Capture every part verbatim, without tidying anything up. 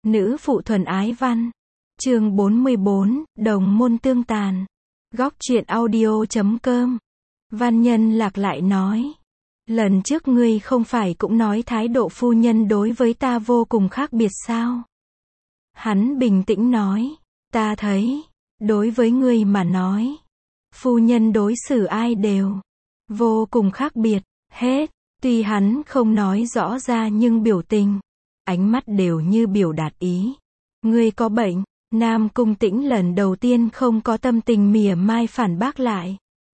Nữ phụ thuần ái văn. Chương bốn mươi bốn, đồng môn tương tàn. Góc truyện audio chấm com. Văn Nhân Lạc lại nói. Lần trước ngươi không phải cũng nói thái độ phu nhân đối với ta vô cùng khác biệt sao? Hắn bình tĩnh nói. Ta thấy, đối với ngươi mà nói, phu nhân đối xử ai đều vô cùng khác biệt, hết. Tuy hắn không nói rõ ra nhưng biểu tình, ánh mắt đều như biểu đạt ý. Ngươi có bệnh. Nam Cung Tĩnh lần đầu tiên không có tâm tình mỉa mai phản bác lại.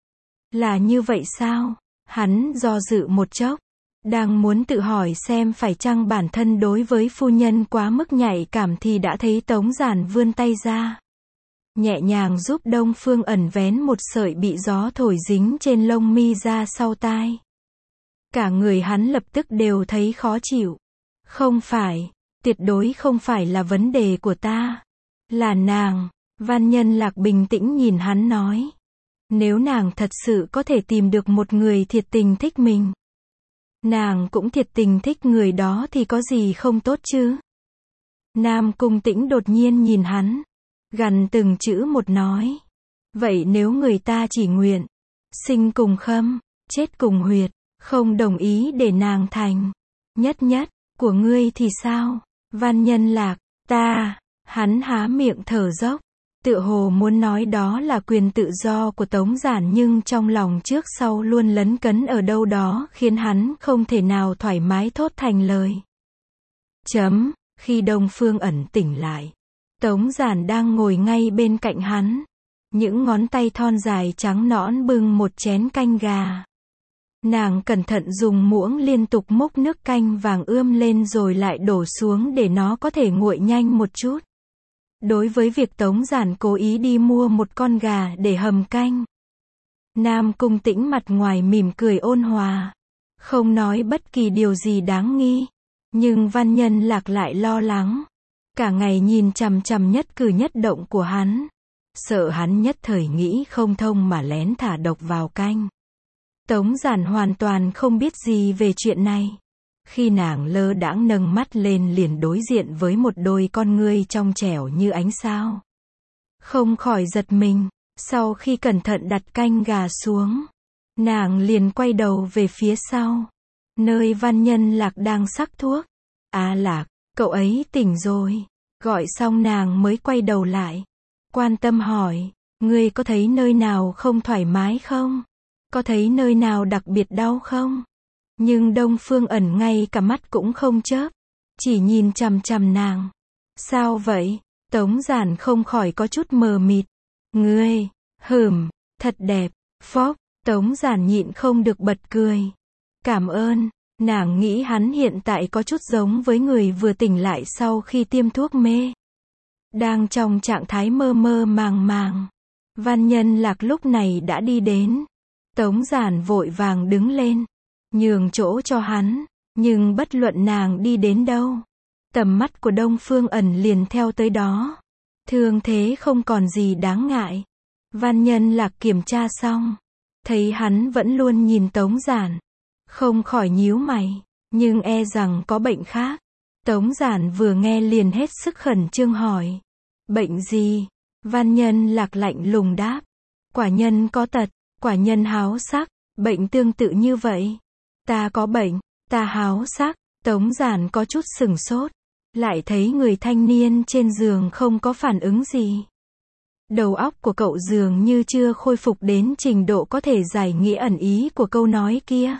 Là như vậy sao? Hắn do dự một chốc, đang muốn tự hỏi xem phải chăng bản thân đối với phu nhân quá mức nhạy cảm thì đã thấy Tống Giản vươn tay ra, nhẹ nhàng giúp Đông Phương Ẩn vén một sợi bị gió thổi dính trên lông mi ra sau tai. Cả người hắn lập tức đều thấy khó chịu. Không phải, tuyệt đối không phải là vấn đề của ta. Là nàng. Văn Nhân Lạc bình tĩnh nhìn hắn nói. Nếu nàng thật sự có thể tìm được một người thiệt tình thích mình, nàng cũng thiệt tình thích người đó thì có gì không tốt chứ? Nam Cung Tĩnh đột nhiên nhìn hắn, gằn từng chữ một nói. Vậy nếu người ta chỉ nguyện sinh cùng Khâm, chết cùng Huyệt, không đồng ý để nàng thành nhất nhất của ngươi thì sao? Văn Nhân Lạc, ta, hắn há miệng thở dốc, tựa hồ muốn nói đó là quyền tự do của Tống Giản nhưng trong lòng trước sau luôn lấn cấn ở đâu đó khiến hắn không thể nào thoải mái thốt thành lời. Chấm, khi Đông Phương Ẩn tỉnh lại, Tống Giản đang ngồi ngay bên cạnh hắn, những ngón tay thon dài trắng nõn bưng một chén canh gà. Nàng cẩn thận dùng muỗng liên tục múc nước canh vàng ươm lên rồi lại đổ xuống để nó có thể nguội nhanh một chút. Đối với việc Tống Giản cố ý đi mua một con gà để hầm canh, Nam Cung Tĩnh mặt ngoài mỉm cười ôn hòa, không nói bất kỳ điều gì đáng nghi. Nhưng Văn Nhân Lạc lại lo lắng, cả ngày nhìn chằm chằm nhất cử nhất động của hắn, sợ hắn nhất thời nghĩ không thông mà lén thả độc vào canh. Tống Giản hoàn toàn không biết gì về chuyện này. Khi nàng lơ đãng nâng mắt lên liền đối diện với một đôi con ngươi trong trẻo như ánh sao. Không khỏi giật mình, sau khi cẩn thận đặt canh gà xuống, nàng liền quay đầu về phía sau, nơi Văn Nhân Lạc đang sắc thuốc. À Lạc, cậu ấy tỉnh rồi. Gọi xong nàng mới quay đầu lại, quan tâm hỏi, ngươi có thấy nơi nào không thoải mái không? Có thấy nơi nào đặc biệt đau không? Nhưng Đông Phương Ẩn ngay cả mắt cũng không chớp, chỉ nhìn chằm chằm nàng. Sao vậy? Tống Giản không khỏi có chút mờ mịt. Ngươi, hừm, thật đẹp. Phốc, Tống Giản nhịn không được bật cười. Cảm ơn. Nàng nghĩ hắn hiện tại có chút giống với người vừa tỉnh lại sau khi tiêm thuốc mê, đang trong trạng thái mơ mơ màng màng. Văn Nhân Lạc lúc này đã đi đến. Tống Giản vội vàng đứng lên, nhường chỗ cho hắn, nhưng bất luận nàng đi đến đâu, tầm mắt của Đông Phương Ẩn liền theo tới đó. Thương thế không còn gì đáng ngại. Văn Nhân Lạc kiểm tra xong, thấy hắn vẫn luôn nhìn Tống Giản, không khỏi nhíu mày, nhưng e rằng có bệnh khác. Tống Giản vừa nghe liền hết sức khẩn trương hỏi. Bệnh gì? Văn Nhân Lạc lạnh lùng đáp. Quả nhân có tật. Quả nhân háo sắc. Bệnh tương tự như vậy. Ta có bệnh. Ta háo sắc. Tống Giản có chút sửng sốt, lại thấy người thanh niên trên giường không có phản ứng gì. Đầu óc của cậu dường như chưa khôi phục đến trình độ có thể giải nghĩa ẩn ý của câu nói kia.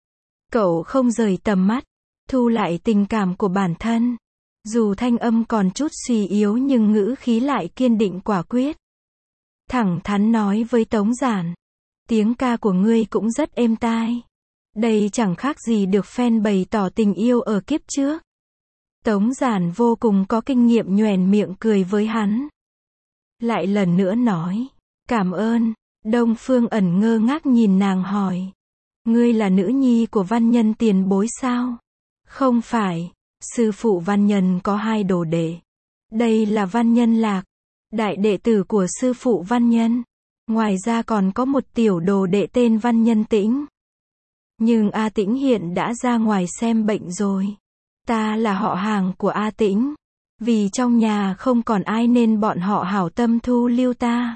Cậu không rời tầm mắt, thu lại tình cảm của bản thân. Dù thanh âm còn chút suy yếu nhưng ngữ khí lại kiên định quả quyết. Thẳng thắn nói với Tống Giản. Tiếng ca của ngươi cũng rất êm tai. Đây chẳng khác gì được fan bày tỏ tình yêu ở kiếp trước. Tống Giản vô cùng có kinh nghiệm nhoẻn miệng cười với hắn. Lại lần nữa nói. Cảm ơn. Đông Phương Ẩn ngơ ngác nhìn nàng hỏi. Ngươi là nữ nhi của Văn Nhân tiền bối sao? Không phải. Sư phụ Văn Nhân có hai đồ đệ. Đây là Văn Nhân Lạc, đại đệ tử của sư phụ Văn Nhân. Ngoài ra còn có một tiểu đồ đệ tên Văn Nhân Tĩnh. Nhưng A Tĩnh hiện đã ra ngoài xem bệnh rồi. Ta là họ hàng của A Tĩnh. Vì trong nhà không còn ai nên bọn họ hảo tâm thu lưu ta.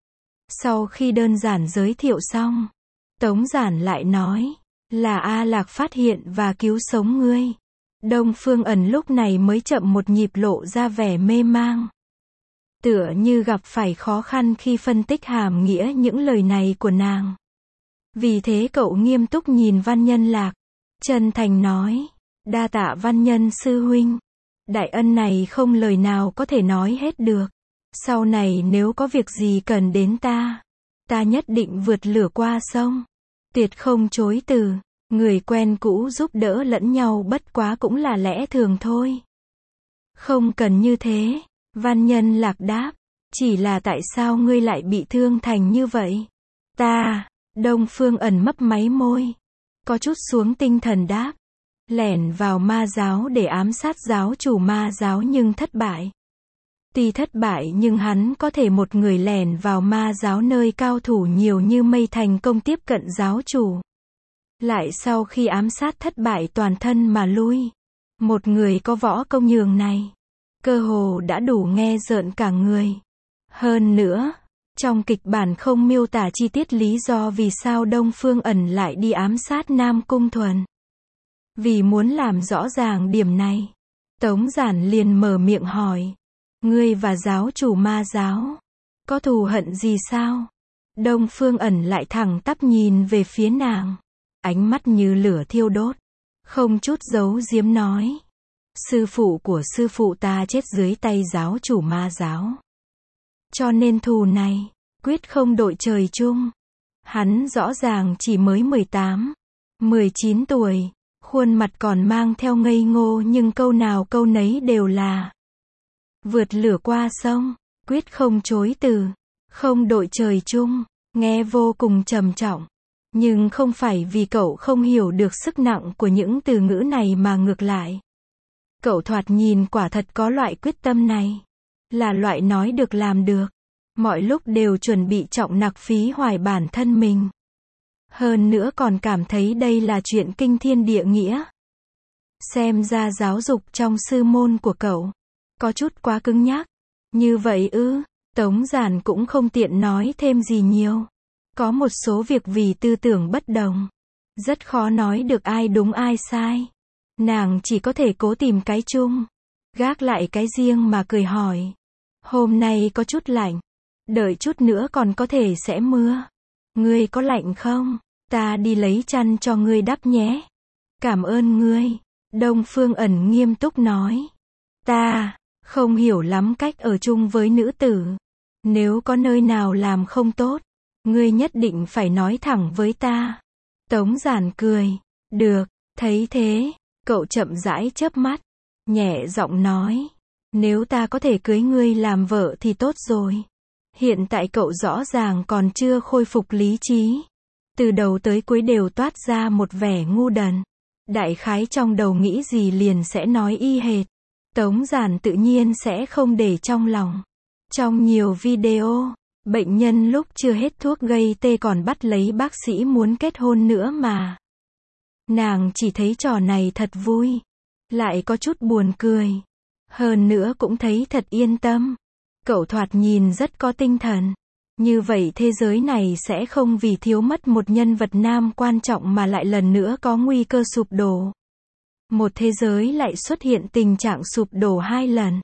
Sau khi đơn giản giới thiệu xong, Tống Giản lại nói, là A Lạc phát hiện và cứu sống ngươi. Đông Phương Ẩn lúc này mới chậm một nhịp lộ ra vẻ mê mang. Tựa như gặp phải khó khăn khi phân tích hàm nghĩa những lời này của nàng. Vì thế cậu nghiêm túc nhìn Văn Nhân Lạc, chân thành nói, đa tạ Văn Nhân sư huynh. Đại ân này không lời nào có thể nói hết được. Sau này nếu có việc gì cần đến ta, ta nhất định vượt lửa qua sông. Tuyệt không chối từ, người quen cũ giúp đỡ lẫn nhau bất quá cũng là lẽ thường thôi. Không cần như thế, Văn Nhân Lạc đáp, chỉ là tại sao ngươi lại bị thương thành như vậy? Ta, Đông Phương Ẩn mấp máy môi, có chút xuống tinh thần đáp, lẻn vào ma giáo để ám sát giáo chủ ma giáo nhưng thất bại. Tuy thất bại nhưng hắn có thể một người lẻn vào ma giáo nơi cao thủ nhiều như mây thành công tiếp cận giáo chủ. Lại sau khi ám sát thất bại toàn thân mà lui. Một người có võ công nhường này, cơ hồ đã đủ nghe rợn cả người. Hơn nữa, trong kịch bản không miêu tả chi tiết lý do vì sao Đông Phương Ẩn lại đi ám sát Nam Cung Thuần. Vì muốn làm rõ ràng điểm này, Tống Giản liền mở miệng hỏi, ngươi và giáo chủ ma giáo, có thù hận gì sao? Đông Phương Ẩn lại thẳng tắp nhìn về phía nàng, ánh mắt như lửa thiêu đốt, không chút giấu giếm nói, sư phụ của sư phụ ta chết dưới tay giáo chủ ma giáo. Cho nên thù này, quyết không đội trời chung. Hắn rõ ràng chỉ mới mười tám, mười chín tuổi, khuôn mặt còn mang theo ngây ngô nhưng câu nào câu nấy đều là vượt lửa qua sông, quyết không chối từ, không đội trời chung, nghe vô cùng trầm trọng. Nhưng không phải vì cậu không hiểu được sức nặng của những từ ngữ này mà ngược lại. Cậu thoạt nhìn quả thật có loại quyết tâm này. Là loại nói được làm được. Mọi lúc đều chuẩn bị trọng nặc phí hoài bản thân mình. Hơn nữa còn cảm thấy đây là chuyện kinh thiên địa nghĩa. Xem ra giáo dục trong sư môn của cậu có chút quá cứng nhắc. Như vậy ư, Tống Giản cũng không tiện nói thêm gì nhiều. Có một số việc vì tư tưởng bất đồng, rất khó nói được ai đúng ai sai. Nàng chỉ có thể cố tìm cái chung, gác lại cái riêng mà cười hỏi. Hôm nay có chút lạnh, đợi chút nữa còn có thể sẽ mưa. Ngươi có lạnh không? Ta đi lấy chăn cho ngươi đắp nhé. Cảm ơn ngươi. Đông Phương Ẩn nghiêm túc nói. Ta không hiểu lắm cách ở chung với nữ tử. Nếu có nơi nào làm không tốt, ngươi nhất định phải nói thẳng với ta. Tống Giản cười. Được, thấy thế, cậu chậm rãi chớp mắt, nhẹ giọng nói. Nếu ta có thể cưới ngươi làm vợ thì tốt rồi. Hiện tại cậu rõ ràng còn chưa khôi phục lý trí. Từ đầu tới cuối đều toát ra một vẻ ngu đần. Đại khái trong đầu nghĩ gì liền sẽ nói y hệt. Tống Giản tự nhiên sẽ không để trong lòng. Trong nhiều video, bệnh nhân lúc chưa hết thuốc gây tê còn bắt lấy bác sĩ muốn kết hôn nữa mà. Nàng chỉ thấy trò này thật vui, lại có chút buồn cười. Hơn nữa cũng thấy thật yên tâm. Cậu thoạt nhìn rất có tinh thần. Như vậy thế giới này sẽ không vì thiếu mất một nhân vật nam quan trọng mà lại lần nữa có nguy cơ sụp đổ. Một thế giới lại xuất hiện tình trạng sụp đổ hai lần.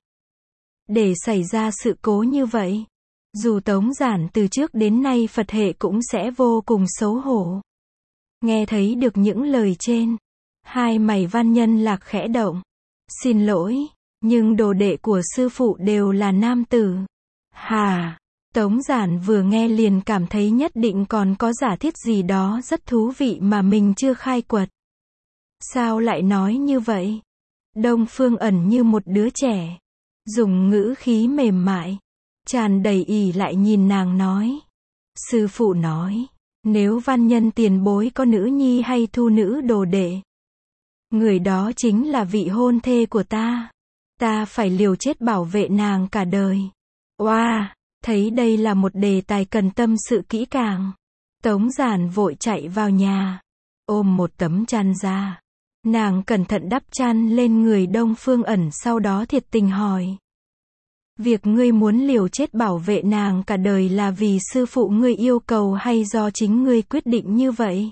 Để xảy ra sự cố như vậy, dù Tống Giản từ trước đến nay Phật hệ cũng sẽ vô cùng xấu hổ. Nghe thấy được những lời trên, hai mày Văn Nhân Lạc khẽ động. Xin lỗi, nhưng đồ đệ của sư phụ đều là nam tử. Hà, Tống Giản vừa nghe liền cảm thấy nhất định còn có giả thiết gì đó rất thú vị mà mình chưa khai quật. Sao lại nói như vậy? Đông Phương Ẩn như một đứa trẻ, dùng ngữ khí mềm mại, tràn đầy ỷ lại nhìn nàng nói. Sư phụ nói, nếu Văn Nhân tiền bối có nữ nhi hay thu nữ đồ đệ, người đó chính là vị hôn thê của ta. Ta phải liều chết bảo vệ nàng cả đời. Oa, wow, thấy đây là một đề tài cần tâm sự kỹ càng. Tống Giản vội chạy vào nhà, ôm một tấm chăn ra, Nàng cẩn thận đắp chăn lên người Đông Phương Ẩn, sau đó thiệt tình hỏi. Việc ngươi muốn liều chết bảo vệ nàng cả đời là vì sư phụ ngươi yêu cầu hay do chính ngươi quyết định như vậy?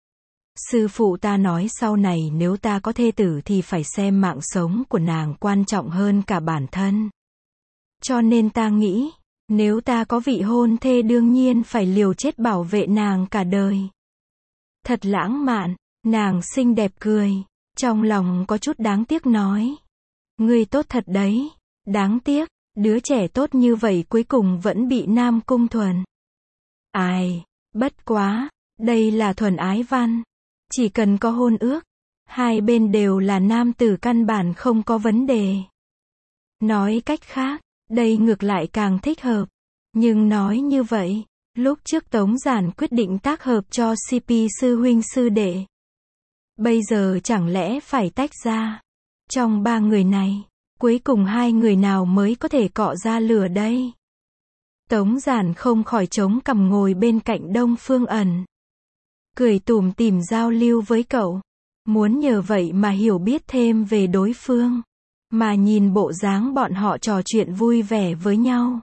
Sư phụ ta nói sau này nếu ta có thê tử thì phải xem mạng sống của nàng quan trọng hơn cả bản thân. Cho nên ta nghĩ, nếu ta có vị hôn thê đương nhiên phải liều chết bảo vệ nàng cả đời. Thật lãng mạn, nàng xinh đẹp cười, trong lòng có chút đáng tiếc nói. Ngươi tốt thật đấy, đáng tiếc, đứa trẻ tốt như vậy cuối cùng vẫn bị Nam Cung Thuần. Ai, bất quá, đây là thuần ái văn. Chỉ cần có hôn ước, hai bên đều là nam tử căn bản không có vấn đề. Nói cách khác, đây ngược lại càng thích hợp. Nhưng nói như vậy, lúc trước Tống Giản quyết định tác hợp cho xê pê sư huynh sư đệ. Bây giờ chẳng lẽ phải tách ra? Trong ba người này, cuối cùng hai người nào mới có thể cọ ra lửa đây? Tống Giản không khỏi chống cằm ngồi bên cạnh Đông Phương Ẩn. Cười tủm tỉm giao lưu với cậu. Muốn nhờ vậy mà hiểu biết thêm về đối phương. Mà nhìn bộ dáng bọn họ trò chuyện vui vẻ với nhau.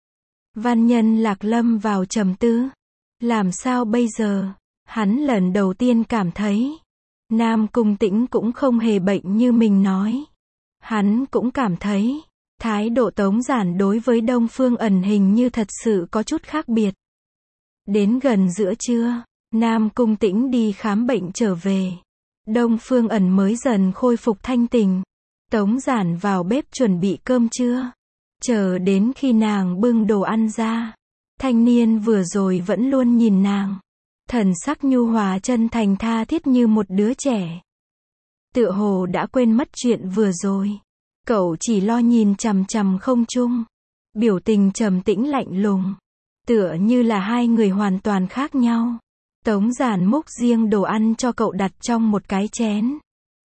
Văn Nhân Lạc lâm vào trầm tư. Làm sao bây giờ? Hắn lần đầu tiên cảm thấy Nam Cung Tĩnh cũng không hề bệnh như mình nói. Hắn cũng cảm thấy thái độ Tống Giản đối với Đông Phương Ẩn hình như thật sự có chút khác biệt. Đến gần giữa trưa, Nam Cung Tĩnh đi khám bệnh trở về. Đông Phương Ẩn mới dần khôi phục thanh tình. Tống Giản vào bếp chuẩn bị cơm trưa. Chờ đến khi nàng bưng đồ ăn ra. Thanh niên vừa rồi vẫn luôn nhìn nàng. Thần sắc nhu hòa chân thành tha thiết như một đứa trẻ. Tựa hồ đã quên mất chuyện vừa rồi. Cậu chỉ lo nhìn chằm chằm không trung. Biểu tình trầm tĩnh lạnh lùng. Tựa như là hai người hoàn toàn khác nhau. Tống Giản múc riêng đồ ăn cho cậu đặt trong một cái chén.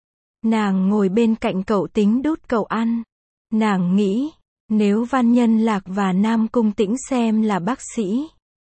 Nàng ngồi bên cạnh cậu tính đút cậu ăn. Nàng nghĩ, nếu Văn Nhân Lạc và Nam Cung Tĩnh xem là bác sĩ,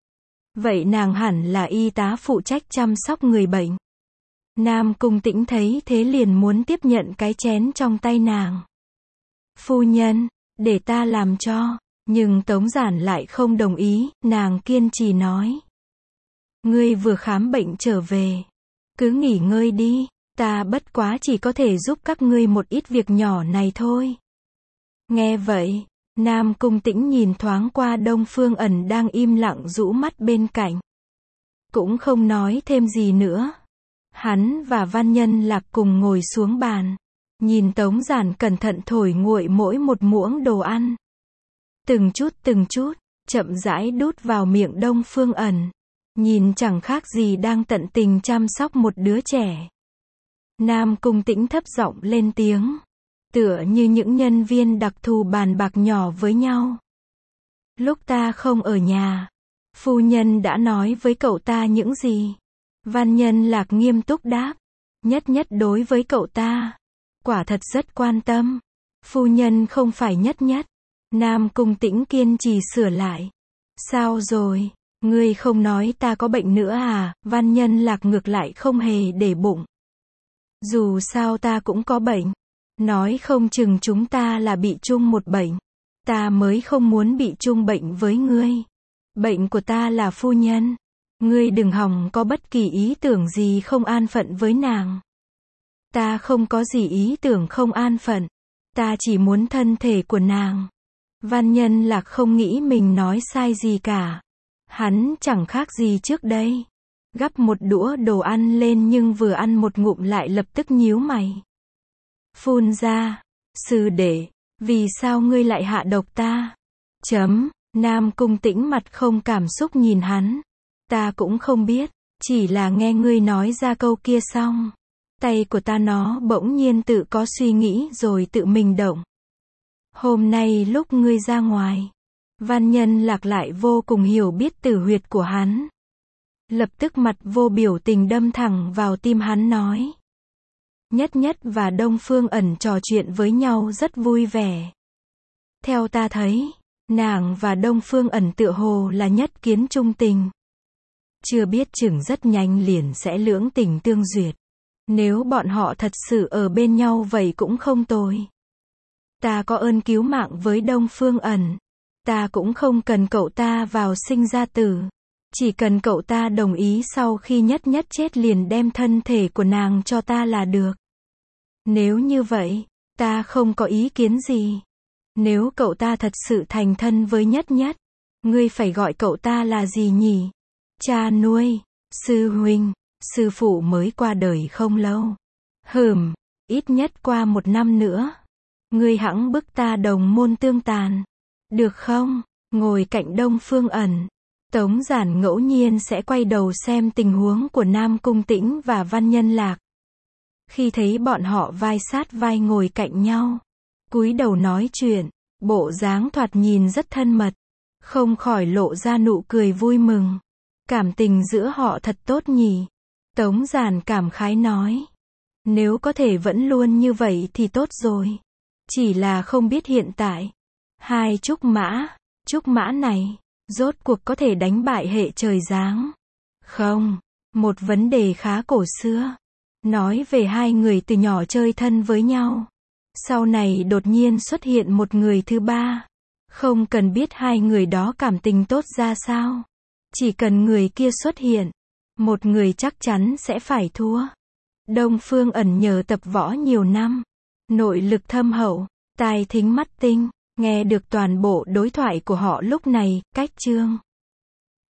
vậy nàng hẳn là y tá phụ trách chăm sóc người bệnh. Nam Cung Tĩnh thấy thế liền muốn tiếp nhận cái chén trong tay nàng. Phu nhân, để ta làm cho. Nhưng Tống Giản lại không đồng ý, nàng kiên trì nói. Ngươi vừa khám bệnh trở về. Cứ nghỉ ngơi đi, ta bất quá chỉ có thể giúp các ngươi một ít việc nhỏ này thôi. Nghe vậy, Nam Cung Tĩnh nhìn thoáng qua Đông Phương Ẩn đang im lặng rũ mắt bên cạnh. Cũng không nói thêm gì nữa. Hắn và Văn Nhân Lạc cùng ngồi xuống bàn. Nhìn Tống Giản cẩn thận thổi nguội mỗi một muỗng đồ ăn. Từng chút từng chút, chậm rãi đút vào miệng Đông Phương Ẩn. Nhìn chẳng khác gì đang tận tình chăm sóc một đứa trẻ. Nam Cung Tĩnh thấp giọng lên tiếng. Tựa như những nhân viên đặc thù bàn bạc nhỏ với nhau. Lúc ta không ở nhà, phu nhân đã nói với cậu ta những gì? Văn Nhân Lạc nghiêm túc đáp. Nhất nhất đối với cậu ta. Quả thật rất quan tâm. Phu nhân không phải nhất nhất. Nam Cung Tĩnh kiên trì sửa lại. Sao rồi? Ngươi không nói ta có bệnh nữa à? Văn Nhân Lạc ngược lại không hề để bụng. Dù sao ta cũng có bệnh. Nói không chừng chúng ta là bị chung một bệnh. Ta mới không muốn bị chung bệnh với ngươi. Bệnh của ta là phu nhân. Ngươi đừng hòng có bất kỳ ý tưởng gì không an phận với nàng. Ta không có gì ý tưởng không an phận. Ta chỉ muốn thân thể của nàng. Văn Nhân Lạc không nghĩ mình nói sai gì cả. Hắn chẳng khác gì trước đây. Gắp một đũa đồ ăn lên nhưng vừa ăn một ngụm lại lập tức nhíu mày. Phun ra. Sư đệ, vì sao ngươi lại hạ độc ta? Chấm. Nam Cung Tĩnh mặt không cảm xúc nhìn hắn. Ta cũng không biết. Chỉ là nghe ngươi nói ra câu kia xong. Tay của ta nó bỗng nhiên tự có suy nghĩ rồi tự mình động. Hôm nay lúc ngươi ra ngoài. Văn Nhân Lạc lại vô cùng hiểu biết tử huyệt của hắn. Lập tức mặt vô biểu tình đâm thẳng vào tim hắn nói. Nhất Nhất và Đông Phương Ẩn trò chuyện với nhau rất vui vẻ. Theo ta thấy, nàng và Đông Phương Ẩn tựa hồ là nhất kiến trung tình. Chưa biết chừng rất nhanh liền sẽ lưỡng tình tương duyệt. Nếu bọn họ thật sự ở bên nhau vậy cũng không tồi. Ta có ơn cứu mạng với Đông Phương Ẩn. Ta cũng không cần cậu ta vào sinh ra tử. Chỉ cần cậu ta đồng ý sau khi nhất nhất chết liền đem thân thể của nàng cho ta là được. Nếu như vậy, ta không có ý kiến gì. Nếu cậu ta thật sự thành thân với nhất nhất, ngươi phải gọi cậu ta là gì nhỉ? Cha nuôi, sư huynh, sư phụ mới qua đời không lâu. Hừm, ít nhất qua một năm nữa. Ngươi hẵng bức ta đồng môn tương tàn. Được không? Ngồi cạnh Đông Phương Ẩn, Tống Giản ngẫu nhiên sẽ quay đầu xem tình huống của Nam Cung Tĩnh và Văn Nhân Lạc. Khi thấy bọn họ vai sát vai ngồi cạnh nhau, cúi đầu nói chuyện, bộ dáng thoạt nhìn rất thân mật, không khỏi lộ ra nụ cười vui mừng. Cảm tình giữa họ thật tốt nhỉ? Tống Giản cảm khái nói. Nếu có thể vẫn luôn như vậy thì tốt rồi. Chỉ là không biết hiện tại, hai trúc mã, trúc mã này, rốt cuộc có thể đánh bại hệ trời giáng. Không, một vấn đề khá cổ xưa. Nói về hai người từ nhỏ chơi thân với nhau. Sau này đột nhiên xuất hiện một người thứ ba. Không cần biết hai người đó cảm tình tốt ra sao. Chỉ cần người kia xuất hiện, một người chắc chắn sẽ phải thua. Đông Phương Ẩn nhờ tập võ nhiều năm, nội lực thâm hậu, tai thính mắt tinh, nghe được toàn bộ đối thoại của họ lúc này, cách chương